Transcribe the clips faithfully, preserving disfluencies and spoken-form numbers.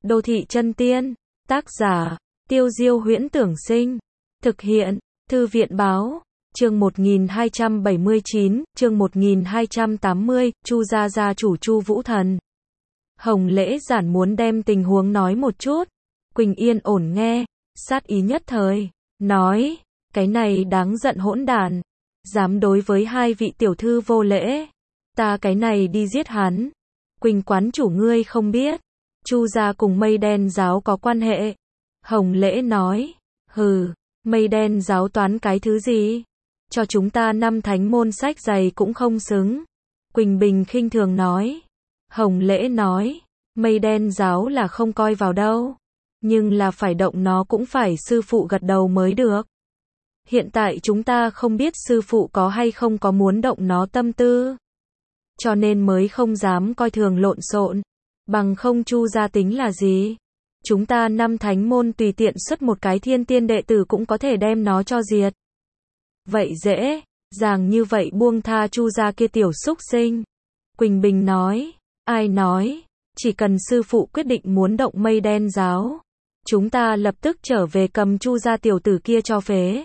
Đô thị chân tiên, tác giả, Tiêu Diêu Huyễn Tưởng Sinh, thực hiện, Thư viện Báo, chương một nghìn hai trăm bảy mươi chín, chương một nghìn hai trăm tám mươi, Chu gia gia chủ Chu Vũ Thần. Hồng Lễ Giản muốn đem tình huống nói một chút, Quỳnh Yên ổn nghe, sát ý nhất thời, nói, cái này đáng giận hỗn đản, dám đối với hai vị tiểu thư vô lễ, ta cái này đi giết hắn. Quỳnh quán chủ ngươi không biết, Chu gia cùng Mây Đen giáo có quan hệ. Hồng Lễ nói, hừ, Mây Đen giáo toán cái thứ gì? Cho chúng ta năm thánh môn sách dày cũng không xứng. Quỳnh Bình khinh thường nói. Hồng Lễ nói, Mây Đen giáo là không coi vào đâu, nhưng là phải động nó cũng phải sư phụ gật đầu mới được. Hiện tại chúng ta không biết sư phụ có hay không có muốn động nó tâm tư, cho nên mới không dám coi thường lộn xộn. Bằng không Chu gia tính là gì? Chúng ta năm thánh môn tùy tiện xuất một cái thiên tiên đệ tử cũng có thể đem nó cho diệt. Vậy dễ dàng như vậy buông tha Chu gia kia tiểu xúc sinh? Quỳnh Bình nói, ai nói, chỉ cần sư phụ quyết định muốn động Mây Đen giáo, chúng ta lập tức trở về cầm Chu gia tiểu tử kia cho phế.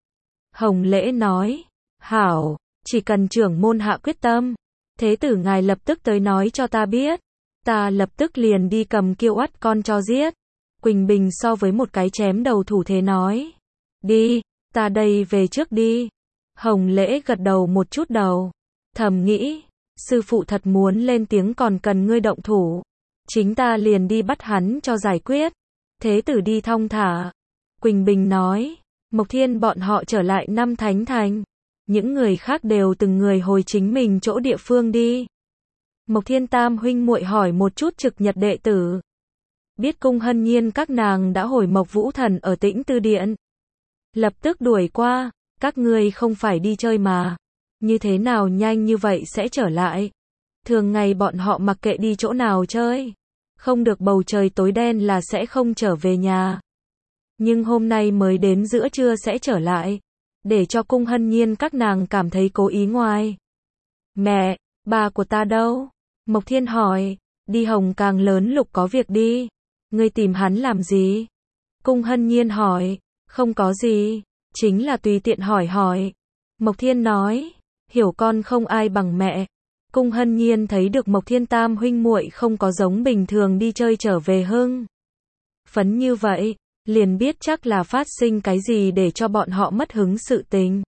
Hồng Lễ nói, hảo, chỉ cần trưởng môn hạ quyết tâm, thế tử ngài lập tức tới nói cho ta biết, ta lập tức liền đi cầm kiêu oắt con cho giết. Quỳnh Bình so với một cái chém đầu thủ thế nói, đi, ta đây về trước đi. Hồng Lễ gật đầu một chút đầu, thầm nghĩ, sư phụ thật muốn lên tiếng còn cần ngươi động thủ, chính ta liền đi bắt hắn cho giải quyết. Thế tử đi thong thả. Quỳnh Bình nói, Mộc Thiên bọn họ trở lại năm thánh thành, những người khác đều từng người hồi chính mình chỗ địa phương đi. Mộc Thiên tam huynh muội hỏi một chút trực nhật đệ tử, biết Cung Hân Nhiên các nàng đã hồi Mộc Vũ Thần ở Tĩnh Tư Điện, lập tức đuổi qua. Các ngươi không phải đi chơi mà, như thế nào nhanh như vậy sẽ trở lại? Thường ngày bọn họ mặc kệ đi chỗ nào chơi, không được bầu trời tối đen là sẽ không trở về nhà, nhưng hôm nay mới đến giữa trưa sẽ trở lại, để cho Cung Hân Nhiên các nàng cảm thấy cố ý ngoài. Mẹ, bà của ta đâu? Mộc Thiên hỏi. Đi Hồng Càng lớn lục có việc đi. Ngươi tìm hắn làm gì? Cung Hân Nhiên hỏi. Không có gì, chính là tùy tiện hỏi hỏi. Mộc Thiên nói, hiểu con không ai bằng mẹ. Cung Hân Nhiên thấy được Mộc Thiên tam huynh muội không có giống bình thường đi chơi trở về hưng phấn như vậy, liền biết chắc là phát sinh cái gì để cho bọn họ mất hứng sự tình.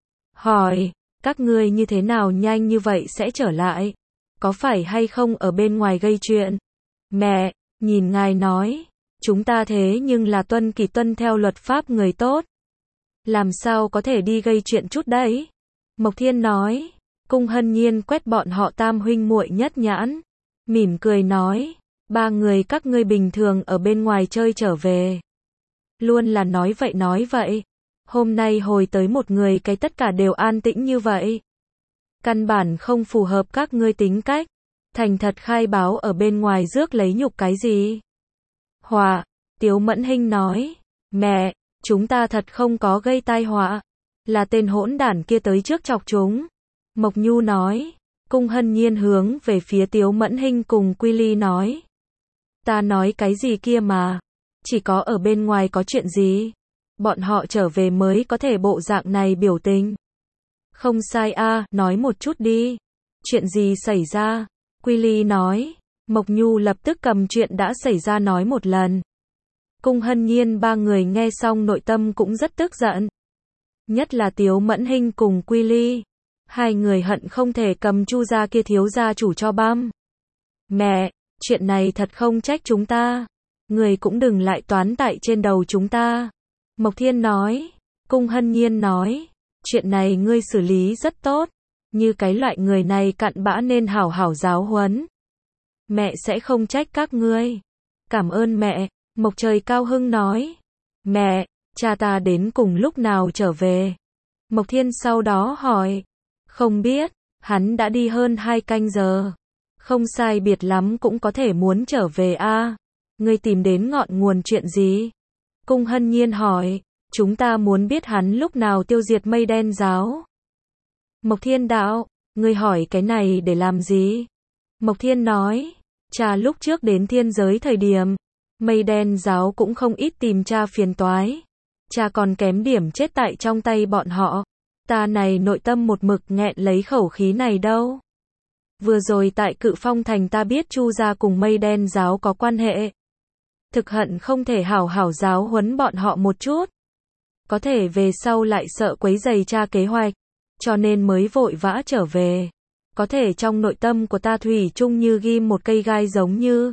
Hỏi, các ngươi như thế nào nhanh như vậy sẽ trở lại? Có phải hay không ở bên ngoài gây chuyện? Mẹ, nhìn ngài nói, chúng ta thế nhưng là tuân kỷ tuân theo luật pháp người tốt, làm sao có thể đi gây chuyện chút đấy? Mộc Thiên nói. Cung Hân Nhiên quét bọn họ tam huynh muội nhất nhãn, mỉm cười nói, ba người các ngươi bình thường ở bên ngoài chơi trở về, luôn là nói vậy nói vậy, hôm nay hồi tới một người cái tất cả đều an tĩnh như vậy, căn bản không phù hợp các ngươi tính cách, thành thật khai báo ở bên ngoài rước lấy nhục cái gì? Họa, Tiếu Mẫn Hinh nói, mẹ, chúng ta thật không có gây tai họa, là tên hỗn đản kia tới trước chọc chúng. Mộc Nhu nói. Cung Hân Nhiên hướng về phía Tiếu Mẫn Hinh cùng Quy Ly nói, ta nói cái gì kia mà, chỉ có ở bên ngoài có chuyện gì, bọn họ trở về mới có thể bộ dạng này biểu tình. Không sai a, à, nói một chút đi, chuyện gì xảy ra? Quy Ly nói. Mộc Nhu lập tức cầm chuyện đã xảy ra nói một lần. Cung Hân Nhiên ba người nghe xong nội tâm cũng rất tức giận, nhất là Tiếu Mẫn Hinh cùng Quy Ly, hai người hận không thể cầm Chu gia kia thiếu gia chủ cho băm. Mẹ, chuyện này thật không trách chúng ta, người cũng đừng lại toán tại trên đầu chúng ta. Mộc Thiên nói. Cung Hân Nhiên nói, chuyện này ngươi xử lý rất tốt, như cái loại người này cặn bã nên hảo hảo giáo huấn. Mẹ sẽ không trách các ngươi. Cảm ơn mẹ. Mộc Trời cao hưng nói. Mẹ, cha ta đến cùng lúc nào trở về? Mộc Thiên sau đó hỏi. Không biết, hắn đã đi hơn hai canh giờ. Không sai biệt lắm cũng có thể muốn trở về a. À, ngươi tìm đến ngọn nguồn chuyện gì? Cung Hân Nhiên hỏi. Chúng ta muốn biết hắn lúc nào tiêu diệt Mây Đen giáo. Mộc Thiên đạo, ngươi hỏi cái này để làm gì? Mộc Thiên nói, cha lúc trước đến thiên giới thời điểm, Mây đen giáo cũng không ít tìm cha phiền toái. Cha còn kém điểm chết tại trong tay bọn họ. Ta này nội tâm một mực nghẹn lấy khẩu khí này đâu. Vừa rồi tại Cự Phong Thành ta biết Chu gia cùng mây đen giáo có quan hệ. Thực hận không thể hảo hảo giáo huấn bọn họ một chút. Có thể về sau lại sợ quấy rầy cha kế hoạch, cho nên mới vội vã trở về. Có thể trong nội tâm của ta thủy chung như ghim một cây gai giống như.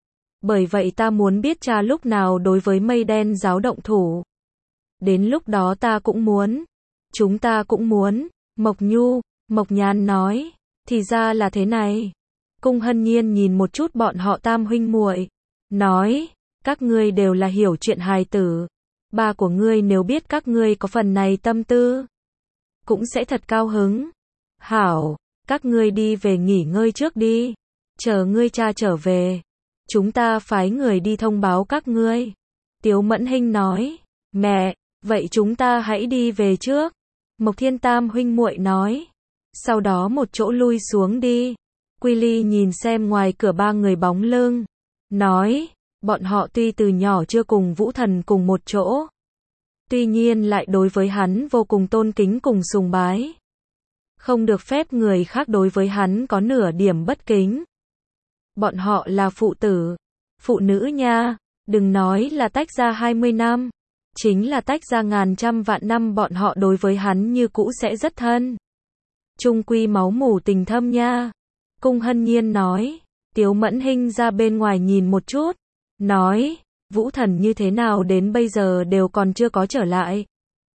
Bởi vậy ta muốn biết cha lúc nào đối với mây đen giáo động thủ. Đến lúc đó ta cũng muốn. Chúng ta cũng muốn. Mộc Nhu, Mộc Nhàn nói. Thì ra là thế này. Cung Hân Nhiên nhìn một chút bọn họ tam huynh muội, nói, các ngươi đều là hiểu chuyện hài tử. Ba của ngươi nếu biết các ngươi có phần này tâm tư, cũng sẽ thật cao hứng. Hảo, các ngươi đi về nghỉ ngơi trước đi. Chờ ngươi cha trở về, chúng ta phái người đi thông báo các ngươi. Tiếu Mẫn Hinh nói, mẹ, vậy chúng ta hãy đi về trước. Mộc Thiên tam huynh muội nói. Sau đó một chỗ lui xuống đi. Quy Ly nhìn xem ngoài cửa ba người bóng lưng, nói, bọn họ tuy từ nhỏ chưa cùng Vũ Thần cùng một chỗ, tuy nhiên lại đối với hắn vô cùng tôn kính cùng sùng bái. Không được phép người khác đối với hắn có nửa điểm bất kính. Bọn họ là phụ tử, phụ nữ nha, đừng nói là tách ra hai mươi năm, chính là tách ra ngàn trăm vạn năm bọn họ đối với hắn như cũ sẽ rất thân. Chung quy máu mủ tình thâm nha. Cung Hân Nhiên nói. Tiếu Mẫn Hinh ra bên ngoài nhìn một chút, nói, Vũ Thần như thế nào đến bây giờ đều còn chưa có trở lại.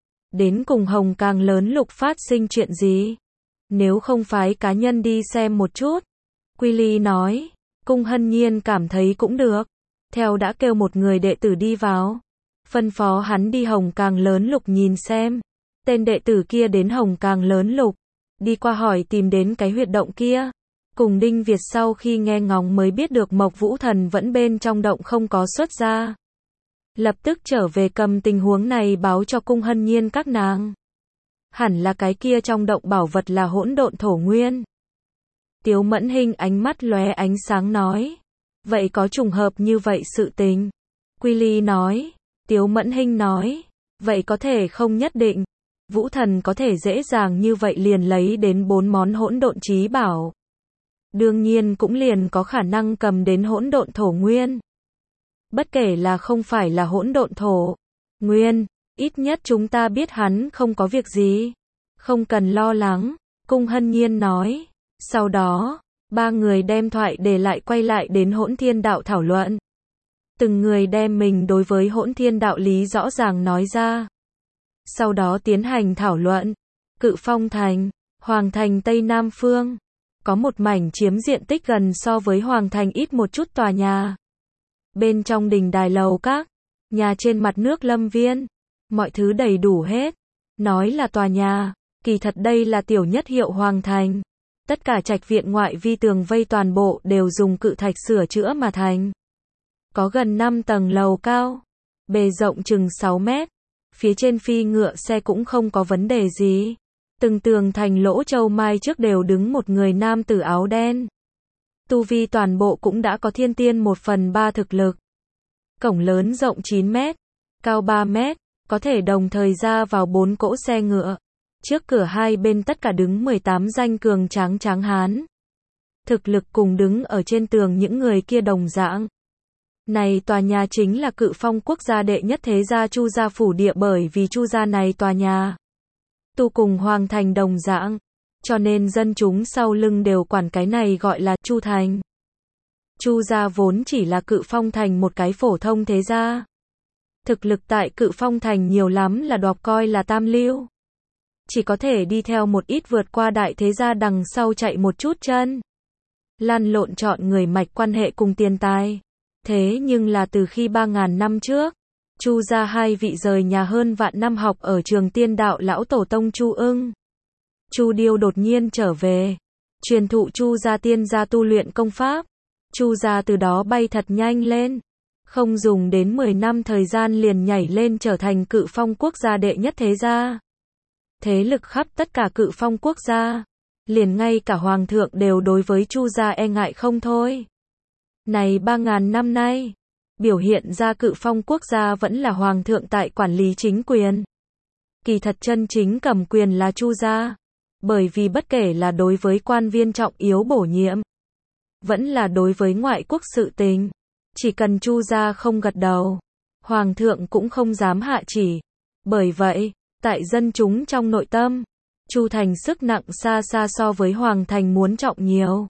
Đến cùng Hồng Càng Lớn Lục phát sinh chuyện gì? Nếu không phái cá nhân đi xem một chút. Quy Ly nói. Cung Hân Nhiên cảm thấy cũng được. Theo đã kêu một người đệ tử đi vào. Phân phó hắn đi Hồng Càng Lớn Lục nhìn xem. Tên đệ tử kia đến Hồng Càng Lớn Lục. Đi qua hỏi tìm đến cái huyệt động kia. Cùng Đinh Việt sau khi nghe ngóng mới biết được Mộc Vũ Thần vẫn bên trong động không có xuất ra. Lập tức trở về cầm tình huống này báo cho Cung Hân Nhiên các nàng. Hẳn là cái kia trong động bảo vật là hỗn độn thổ nguyên. Tiếu Mẫn Hinh ánh mắt lóe ánh sáng nói. Vậy có trùng hợp như vậy sự tình? Quy Ly nói. Tiếu Mẫn Hinh nói. Vậy có thể không nhất định. Vũ Thần có thể dễ dàng như vậy liền lấy đến bốn món hỗn độn chí bảo. Đương nhiên cũng liền có khả năng cầm đến hỗn độn thổ nguyên. Bất kể là không phải là hỗn độn thổ nguyên, ít nhất chúng ta biết hắn không có việc gì. Không cần lo lắng, Cung Hân Nhiên nói. Sau đó, ba người đem thoại để lại quay lại đến hỗn thiên đạo thảo luận. Từng người đem mình đối với hỗn thiên đạo lý rõ ràng nói ra. Sau đó tiến hành thảo luận. Cự Phong Thành, Hoàng Thành Tây Nam Phương. Có một mảnh chiếm diện tích gần so với Hoàng Thành ít một chút tòa nhà. Bên trong đình đài lầu các, nhà trên mặt nước lâm viên. Mọi thứ đầy đủ hết. Nói là tòa nhà, kỳ thật đây là tiểu nhất hiệu Hoàng Thành. Tất cả trạch viện ngoại vi tường vây toàn bộ đều dùng cự thạch sửa chữa mà thành. Có gần năm tầng lầu cao. Bề rộng chừng sáu mét. Phía trên phi ngựa xe cũng không có vấn đề gì. Từng tường thành lỗ châu mai trước đều đứng một người nam tử áo đen. Tu vi toàn bộ cũng đã có thiên tiên một phần ba thực lực. Cổng lớn rộng chín mét, cao ba mét, có thể đồng thời ra vào bốn cỗ xe ngựa. Trước cửa hai bên tất cả đứng mười tám danh cường tráng tráng hán. Thực lực cùng đứng ở trên tường những người kia đồng dạng. Này tòa nhà chính là Cự Phong quốc gia đệ nhất thế gia Chu gia phủ địa, bởi vì Chu gia này tòa nhà tu cùng Hoàng Thành đồng dạng, cho nên dân chúng sau lưng đều quản cái này gọi là Chu Thành. Chu gia vốn chỉ là Cự Phong Thành một cái phổ thông thế gia. Thực lực tại Cự Phong Thành nhiều lắm là đoạt coi là tam lưu. Chỉ có thể đi theo một ít vượt qua đại thế gia đằng sau chạy một chút chân. Lăn lộn chọn người mạch quan hệ cùng tiền tài. Thế nhưng là từ khi ba ngàn năm trước, Chu gia hai vị rời nhà hơn vạn năm học ở trường tiên đạo lão tổ tông Chu Ưng, Chu Điêu đột nhiên trở về, truyền thụ Chu gia tiên gia tu luyện công pháp. Chu gia từ đó bay thật nhanh lên, không dùng đến mười năm thời gian liền nhảy lên trở thành Cự Phong quốc gia đệ nhất thế gia. Thế lực khắp tất cả Cự Phong quốc gia, liền ngay cả hoàng thượng đều đối với Chu gia e ngại không thôi. Này ba ngàn năm nay, biểu hiện ra Cự Phong quốc gia vẫn là hoàng thượng tại quản lý chính quyền. Kỳ thật chân chính cầm quyền là Chu gia. Bởi vì bất kể là đối với quan viên trọng yếu bổ nhiệm, vẫn là đối với ngoại quốc sự tình, chỉ cần Chu gia không gật đầu, hoàng thượng cũng không dám hạ chỉ. Bởi vậy, tại dân chúng trong nội tâm, Chu thành sức nặng xa xa so với hoàng thành muốn trọng nhiều.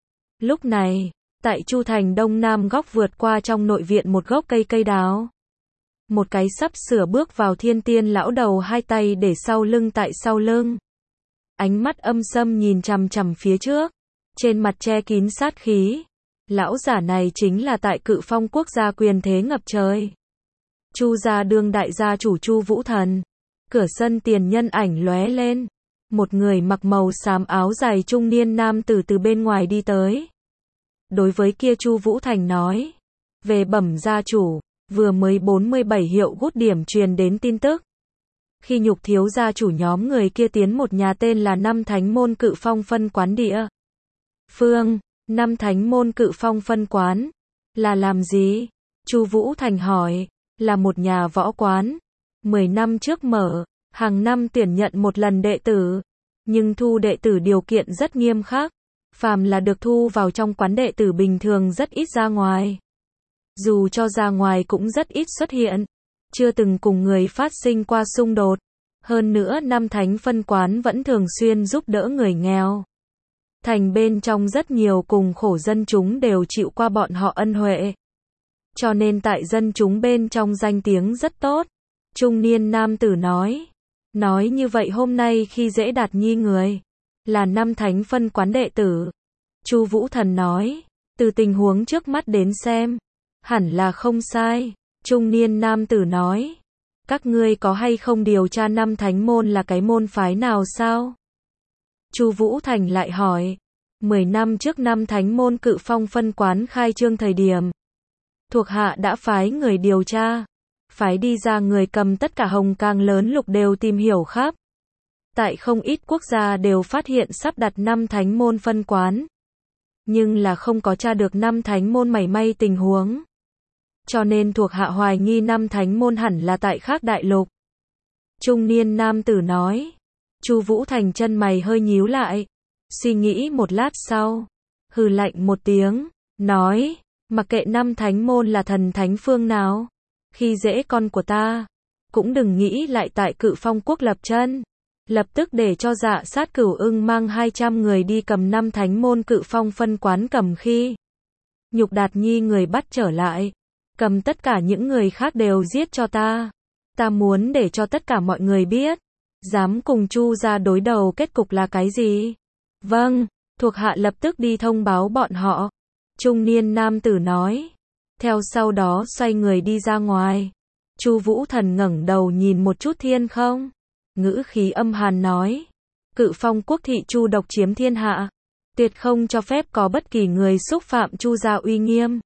Lúc này, tại Chu thành đông nam góc vượt qua trong nội viện một gốc cây cây đào. Một cái sắp sửa bước vào thiên tiên lão đầu hai tay để sau lưng tại sau lưng. Ánh mắt âm sâm nhìn chằm chằm phía trước, trên mặt che kín sát khí. Lão giả này chính là tại Cự Phong quốc gia quyền thế ngập trời. Chu gia đương đại gia chủ Chu Vũ Thần. Cửa sân tiền nhân ảnh lóe lên. Một người mặc màu xám áo dài trung niên nam tử từ bên ngoài đi tới. Đối với kia Chu Vũ Thành nói. Về bẩm gia chủ, vừa mới bốn mươi bảy hiệu gút điểm truyền đến tin tức. Khi Nhục thiếu gia chủ nhóm người kia tiến một nhà tên là Năm Thánh Môn Cự Phong phân quán địa. Phương, Năm Thánh Môn Cự Phong phân quán. Là làm gì? Chu Vũ Thành hỏi. Là một nhà võ quán. Mười năm trước mở, hàng năm tuyển nhận một lần đệ tử. Nhưng thu đệ tử điều kiện rất nghiêm khắc. Phàm là được thu vào trong quán đệ tử bình thường rất ít ra ngoài. Dù cho ra ngoài cũng rất ít xuất hiện. Chưa từng cùng người phát sinh qua xung đột. Hơn nữa Năm Thánh phân quán vẫn thường xuyên giúp đỡ người nghèo. Thành bên trong rất nhiều cùng khổ dân chúng đều chịu qua bọn họ ân huệ. Cho nên tại dân chúng bên trong danh tiếng rất tốt. Trung niên nam tử nói. Nói như vậy hôm nay khi dễ Đạt Nhi người. Là Năm Thánh phân quán đệ tử. Chu Vũ Thần nói. Từ tình huống trước mắt đến xem. Hẳn là không sai. Trung niên nam tử nói. Các ngươi có hay không điều tra Năm Thánh môn là cái môn phái nào sao? Chu Vũ Thành lại hỏi. Mười năm trước Năm Thánh môn Cự Phong phân quán khai trương thời điểm. Thuộc hạ đã phái người điều tra. Phái đi ra người cầm tất cả hồng càng lớn lục đều tìm hiểu khắp. Tại không ít quốc gia đều phát hiện sắp đặt Năm Thánh môn phân quán. Nhưng là không có tra được Năm Thánh môn mảy may tình huống. Cho nên thuộc hạ hoài nghi Năm Thánh môn hẳn là tại khác đại lục. Trung niên nam tử nói. Chu Vũ Thành chân mày hơi nhíu lại. Suy nghĩ một lát sau. Hừ lạnh một tiếng. Nói. Mặc kệ Năm Thánh môn là thần thánh phương nào. Khi dễ con của ta. Cũng đừng nghĩ lại tại Cự Phong quốc lập chân. Lập tức để cho Dạ Sát Cửu Ưng mang hai trăm người đi cầm Năm Thánh môn Cự Phong phân quán cầm khi. Nhục Đạt Nhi người bắt trở lại. Cầm tất cả những người khác đều giết cho ta. Ta muốn để cho tất cả mọi người biết. Dám cùng Chu gia đối đầu kết cục là cái gì? Vâng, thuộc hạ lập tức đi thông báo bọn họ. Trung niên nam tử nói. Theo sau đó xoay người đi ra ngoài. Chu Vũ Thần ngẩng đầu nhìn một chút thiên không. Ngữ khí âm hàn nói. Cự Phong quốc thị Chu độc chiếm thiên hạ. Tuyệt không cho phép có bất kỳ người xúc phạm Chu gia uy nghiêm.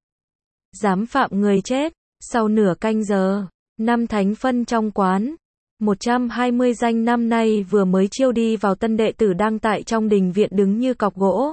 Dám phạm người chết. Sau nửa canh giờ, Năm Thánh phân trong quán. một trăm hai mươi danh năm nay vừa mới chiêu đi vào tân đệ tử đang tại trong đình viện đứng như cọc gỗ.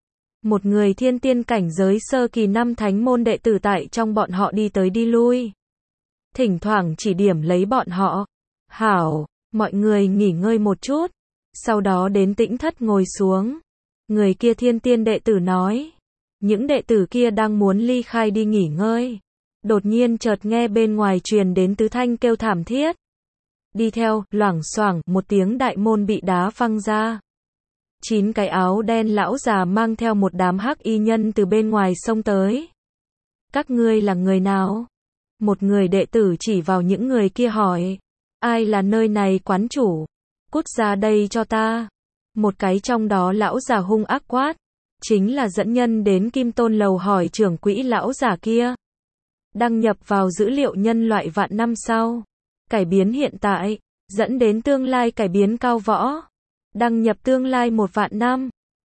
Một người thiên tiên cảnh giới sơ kỳ Năm Thánh môn đệ tử tại trong bọn họ đi tới đi lui. Thỉnh thoảng chỉ điểm lấy bọn họ. Hảo, mọi người nghỉ ngơi một chút. Sau đó đến tĩnh thất ngồi xuống. Người kia thiên tiên đệ tử nói. Những đệ tử kia đang muốn ly khai đi nghỉ ngơi. Đột nhiên chợt nghe bên ngoài truyền đến tứ thanh kêu thảm thiết. Đi theo, loảng xoảng, một tiếng đại môn bị đá văng ra. Chín cái áo đen lão già mang theo một đám hắc y nhân từ bên ngoài xông tới. Các ngươi là người nào? Một người đệ tử chỉ vào những người kia hỏi. Ai là nơi này quán chủ? Cút ra đây cho ta. Một cái trong đó lão già hung ác quát. Chính là dẫn nhân đến Kim Tôn lầu hỏi trưởng quỹ lão già kia. Đăng nhập vào dữ liệu nhân loại vạn năm sau. Cải biến hiện tại. Dẫn đến tương lai cải biến cao võ. Đăng nhập tương lai một vạn năm.